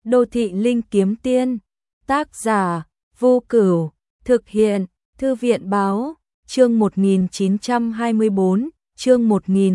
Đô thị linh kiếm tiên, tác giả, Vô Cửu, thực hiện, Thư viện báo, chương 1924, chương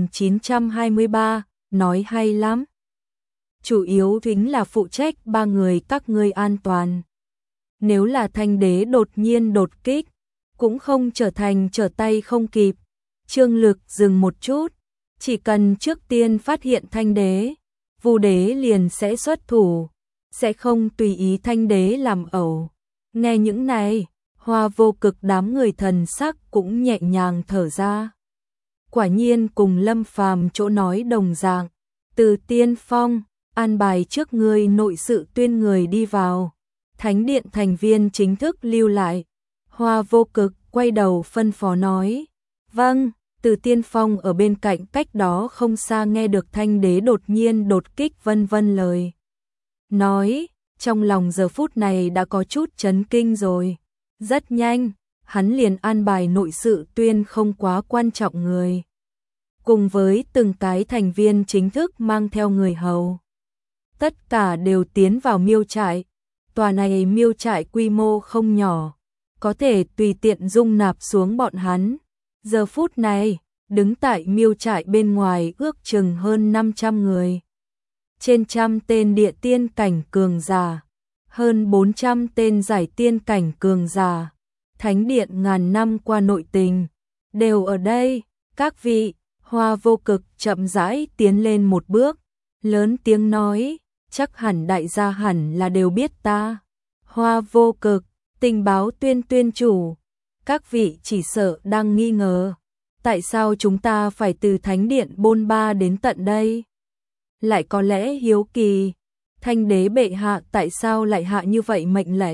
1923, nói hay lắm. Chủ yếu chính là phụ trách ba người các ngươi an toàn. Nếu là Thanh đế đột nhiên đột kích, cũng không trở thành trở tay không kịp. Trương Lực dừng một chút, chỉ cần trước tiên phát hiện Thanh đế, Vu đế liền sẽ xuất thủ, sẽ không tùy ý Thanh đế làm ẩu. Nghe những này, Hoa Vô Cực đám người thần sắc cũng nhẹ nhàng thở ra. Quả nhiên cùng Lâm Phàm chỗ nói đồng dạng, Từ Tiên Phong an bài trước người nội sự tuyên người đi vào, Thánh điện thành viên chính thức lưu lại. Hoa Vô Cực quay đầu phân phó nói, vâng. Từ Tiên Phong ở bên cạnh cách đó không xa nghe được Thanh đế đột nhiên đột kích vân vân lời nói, trong lòng giờ phút này đã có chút chấn kinh rồi. Rất nhanh, hắn liền an bài nội sự tuyên không quá quan trọng người, cùng với từng cái thành viên chính thức mang theo người hầu. Tất cả đều tiến vào miêu trại. Tòa này miêu trại quy mô không nhỏ, có thể tùy tiện dung nạp xuống bọn hắn. Giờ phút này, đứng tại miêu trại bên ngoài ước chừng hơn 500 người. Trên 100 tên địa tiên cảnh cường giả, hơn 400 tên giải tiên cảnh cường giả. Thánh điện ngàn năm qua nội tình, đều ở đây. Các vị, Hoa Vô Cực chậm rãi tiến lên một bước, lớn tiếng nói, chắc hẳn đại gia hẳn là đều biết ta. Hoa Vô Cực, tình báo tuyên chủ. Các vị chỉ sợ đang nghi ngờ, tại sao chúng ta phải từ Thánh điện bôn ba đến tận đây? Lại có lẽ hiếu kỳ, Thanh đế bệ hạ tại sao lại hạ như vậy mệnh lệnh?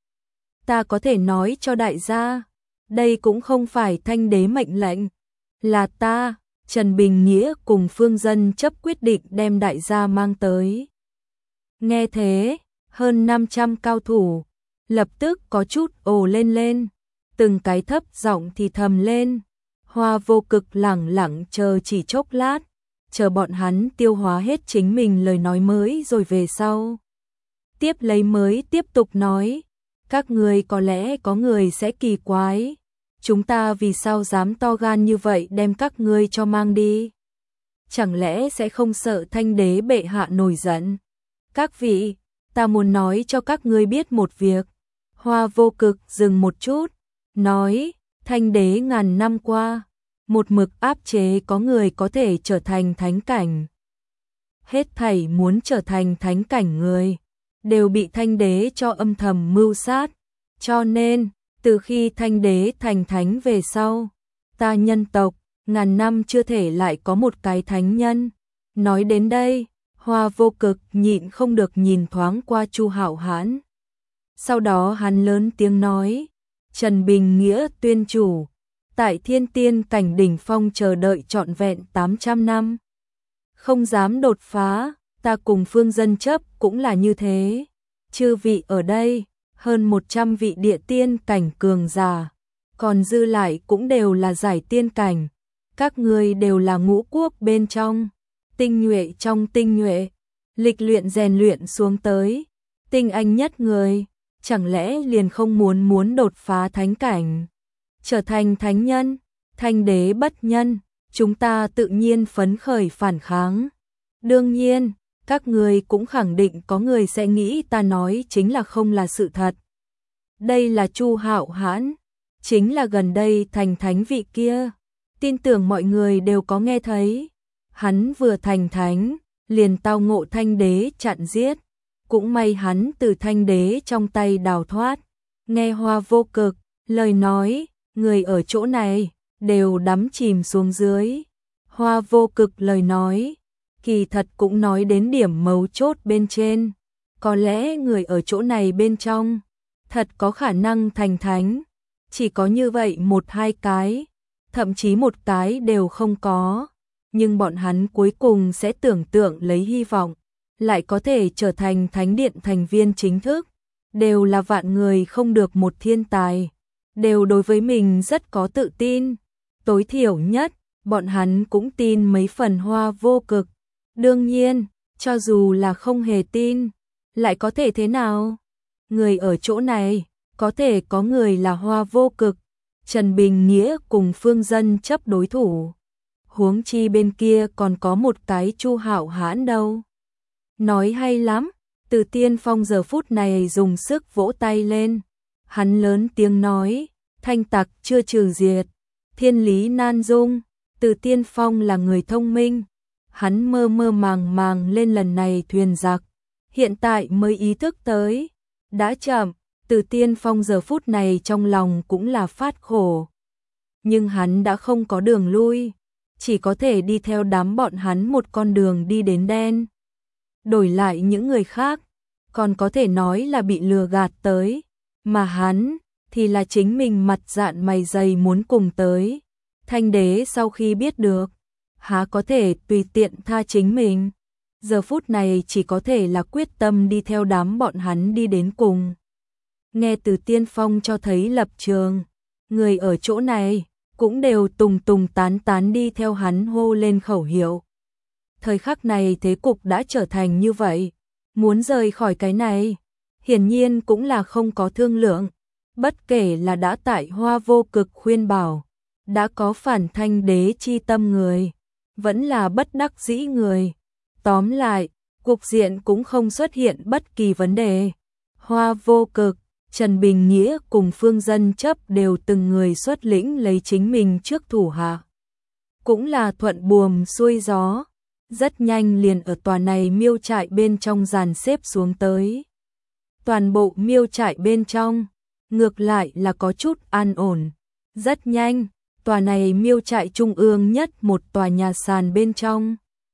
Ta có thể nói cho đại gia, đây cũng không phải Thanh đế mệnh lệnh, là ta, Trần Bình Nghĩa cùng Phương Dân chấp quyết định đem đại gia mang tới. Nghe thế, hơn 500 cao thủ lập tức có chút ồ lên, từng cái thấp giọng thì thầm lên. Hoa Vô Cực lẳng lặng chờ chỉ chốc lát, chờ bọn hắn tiêu hóa hết chính mình lời nói mới rồi về sau. Tiếp lấy mới tiếp tục nói, các người có lẽ có người sẽ kỳ quái, chúng ta vì sao dám to gan như vậy đem các ngươi cho mang đi? Chẳng lẽ sẽ không sợ Thanh đế bệ hạ nổi giận? Các vị, ta muốn nói cho các ngươi biết một việc. Hoa Vô Cực dừng một chút, nói, Thanh đế ngàn năm qua, một mực áp chế có người có thể trở thành thánh cảnh. Hết thảy muốn trở thành thánh cảnh người, đều bị Thanh đế cho âm thầm mưu sát. Cho nên, từ khi Thanh đế thành thánh về sau, ta nhân tộc, ngàn năm chưa thể lại có một cái thánh nhân. Nói đến đây, Hoa Vô Cực nhịn không được nhìn thoáng qua Chu Hạo Hãn. Sau đó hắn lớn tiếng nói, Trần Bình Nghĩa tuyên chủ, tại thiên tiên cảnh đỉnh phong chờ đợi trọn vẹn 800 năm. Không dám đột phá, ta cùng Phương Dân chấp cũng là như thế. Chư vị ở đây, hơn 100 vị địa tiên cảnh cường giả, còn dư lại cũng đều là giải tiên cảnh. Các ngươi đều là ngũ quốc bên trong, tinh nhuệ trong tinh nhuệ, lịch luyện rèn luyện xuống tới, tinh anh nhất người. Chẳng lẽ liền không muốn đột phá thánh cảnh, trở thành thánh nhân? Thanh đế bất nhân, chúng ta tự nhiên phấn khởi phản kháng. Đương nhiên, các người cũng khẳng định có người sẽ nghĩ ta nói chính là không là sự thật. Đây là Chu Hạo Hãn, chính là gần đây thành thánh vị kia. Tin tưởng mọi người đều có nghe thấy. Hắn vừa thành thánh, liền tao ngộ Thanh đế chặn giết. Cũng may hắn từ Thanh đế trong tay đào thoát. Nghe Hoa Vô Cực lời nói, người ở chỗ này đều đắm chìm xuống dưới. Hoa Vô Cực lời nói, kỳ thật cũng nói đến điểm mấu chốt bên trên. Có lẽ người ở chỗ này bên trong thật có khả năng thành thánh, chỉ có như vậy một hai cái, thậm chí một cái đều không có. Nhưng bọn hắn cuối cùng sẽ tưởng tượng lấy hy vọng, lại có thể trở thành thánh điện thành viên chính thức, đều là vạn người không được một thiên tài, đều đối với mình rất có tự tin. Tối thiểu nhất, bọn hắn cũng tin mấy phần Hoa Vô Cực. Đương nhiên, cho dù là không hề tin, lại có thể thế nào? Người ở chỗ này, có thể có người là Hoa Vô Cực, Trần Bình Nghĩa cùng Phương Dân chấp đối thủ. Huống chi bên kia còn có một cái Chu Hạo Hãn đâu. Nói hay lắm, Từ Tiên Phong giờ phút này dùng sức vỗ tay lên. Hắn lớn tiếng nói, thanh tặc chưa trừ diệt, thiên lý nan dung. Từ Tiên Phong là người thông minh. Hắn mơ mơ màng màng lên lần này thuyền giặc. Hiện tại mới ý thức tới. Đã chậm, Từ Tiên Phong giờ phút này trong lòng cũng là phát khổ. Nhưng hắn đã không có đường lui. Chỉ có thể đi theo đám bọn hắn một con đường đi đến đen. Đổi lại những người khác, còn có thể nói là bị lừa gạt tới. Mà hắn, thì là chính mình mặt dạn mày dày muốn cùng tới. Thanh đế sau khi biết được, há có thể tùy tiện tha chính mình. Giờ phút này chỉ có thể là quyết tâm đi theo đám bọn hắn đi đến cùng. Nghe Từ Tiên Phong cho thấy lập trường, người ở chỗ này cũng đều tùng tùng tán tán đi theo hắn hô lên khẩu hiệu. Thời khắc này thế cục đã trở thành như vậy, muốn rời khỏi cái này, hiển nhiên cũng là không có thương lượng. Bất kể là đã tại Hoa Vô Cực khuyên bảo, đã có phản thanh đế chi tâm người, vẫn là bất đắc dĩ người. Tóm lại, cục diện cũng không xuất hiện bất kỳ vấn đề. Hoa Vô Cực, Trần Bình Nghĩa cùng Phương Dân chấp đều từng người xuất lĩnh lấy chính mình trước thủ hạ. Cũng là thuận buồm xuôi gió, rất nhanh liền ở tòa này miêu trại bên trong dàn xếp xuống tới. Toàn bộ miêu trại bên trong, ngược lại là có chút an ổn. Rất nhanh, tòa này miêu trại trung ương nhất một tòa nhà sàn bên trong.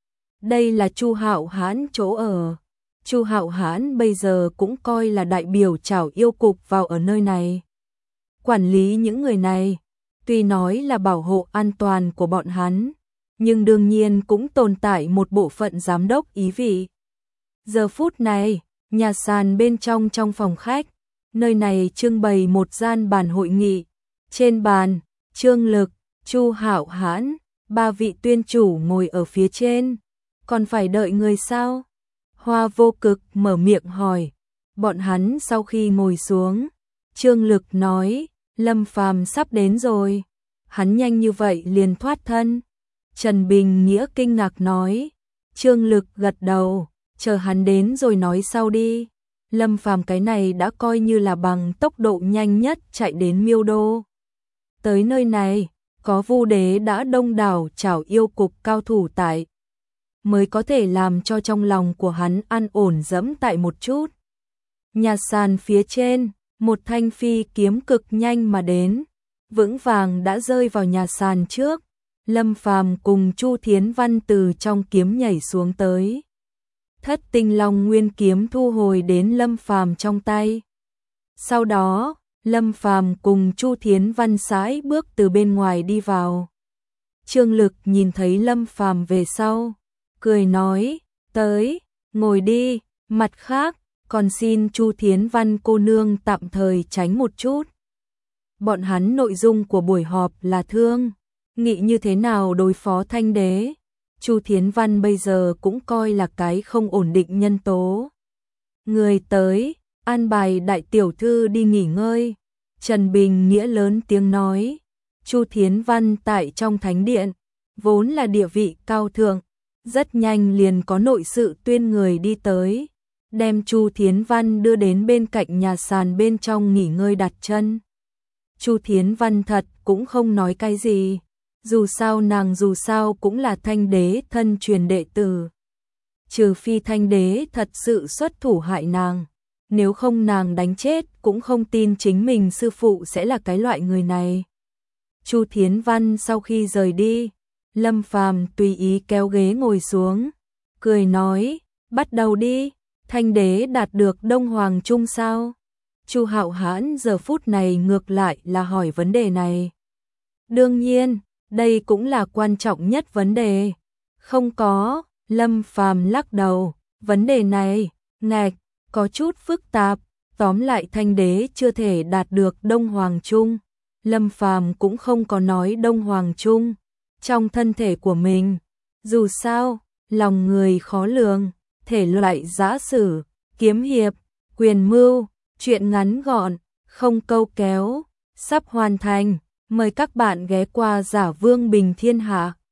Đây là Chu Hạo Hãn chỗ ở. Chu Hạo Hãn bây giờ cũng coi là đại biểu Trảo Yêu Cục vào ở nơi này. Quản lý những người này, tuy nói là bảo hộ an toàn của bọn hắn, nhưng đương nhiên cũng tồn tại một bộ phận giám đốc ý vị. Giờ phút này, nhà sàn bên trong phòng khách, nơi này trưng bày một gian bàn hội nghị. Trên bàn, Trương Lực, Chu Hạo Hãn, ba vị tuyên chủ ngồi ở phía trên. Còn phải đợi người sao? Hoa Vô Cực mở miệng hỏi. Bọn hắn sau khi ngồi xuống, Trương Lực nói, Lâm Phàm sắp đến rồi. Hắn nhanh như vậy liền thoát thân. Trần Bình Nghĩa kinh ngạc nói. Trương Lực gật đầu, chờ hắn đến rồi nói sau đi. Lâm Phàm cái này đã coi như là bằng tốc độ nhanh nhất chạy đến Miêu Đô. Tới nơi này, có Vu Đế đã đông đảo Trảo Yêu Cục cao thủ tại, mới có thể làm cho trong lòng của hắn an ổn dẫm tại một chút. Nhà sàn phía trên, một thanh phi kiếm cực nhanh mà đến, vững vàng đã rơi vào nhà sàn trước. Lâm Phàm cùng Chu Thiến Văn từ trong kiếm nhảy xuống tới. Thất Tinh Long Nguyên kiếm thu hồi đến Lâm Phàm trong tay. Sau đó, Lâm Phàm cùng Chu Thiến Văn sải bước từ bên ngoài đi vào. Trương Lực nhìn thấy Lâm Phàm về sau, cười nói, tới, ngồi đi, mặt khác, còn xin Chu Thiến Văn cô nương tạm thời tránh một chút. Bọn hắn nội dung của buổi họp là thương nghị như thế nào đối phó Thanh đế. Chu Thiến Văn bây giờ cũng coi là cái không ổn định nhân tố. Người tới, an bài đại tiểu thư đi nghỉ ngơi. Trần Bình Nghĩa lớn tiếng nói. Chu Thiến Văn tại trong thánh điện, vốn là địa vị cao thượng, rất nhanh liền có nội sự tuyên người đi tới, đem Chu Thiến Văn đưa đến bên cạnh nhà sàn bên trong nghỉ ngơi đặt chân. Chu Thiến Văn thật cũng không nói cái gì, dù sao nàng dù sao cũng là Thanh đế thân truyền đệ tử. Trừ phi Thanh đế thật sự xuất thủ hại nàng, nếu không nàng đánh chết cũng không tin chính mình sư phụ sẽ là cái loại người này. Chu Thiến Văn sau khi rời đi, Lâm Phàm tùy ý kéo ghế ngồi xuống, cười nói, bắt đầu đi, Thanh đế đạt được Đông Hoàng Trung sao? Chu Hạo Hãn giờ phút này ngược lại là hỏi vấn đề này. Đương nhiên, đây cũng là quan trọng nhất vấn đề. Không có, Lâm Phàm lắc đầu, vấn đề này, ngạch, có chút phức tạp, tóm lại Thanh đế chưa thể đạt được Đông Hoàng Trung. Lâm Phàm cũng không có nói Đông Hoàng Trung trong thân thể của mình. Dù sao, lòng người khó lường, thể loại giả sử, kiếm hiệp, quyền mưu, truyện ngắn gọn, không câu kéo, sắp hoàn thành. Mời các bạn ghé qua Giả Vương Bình Thiên Hạ.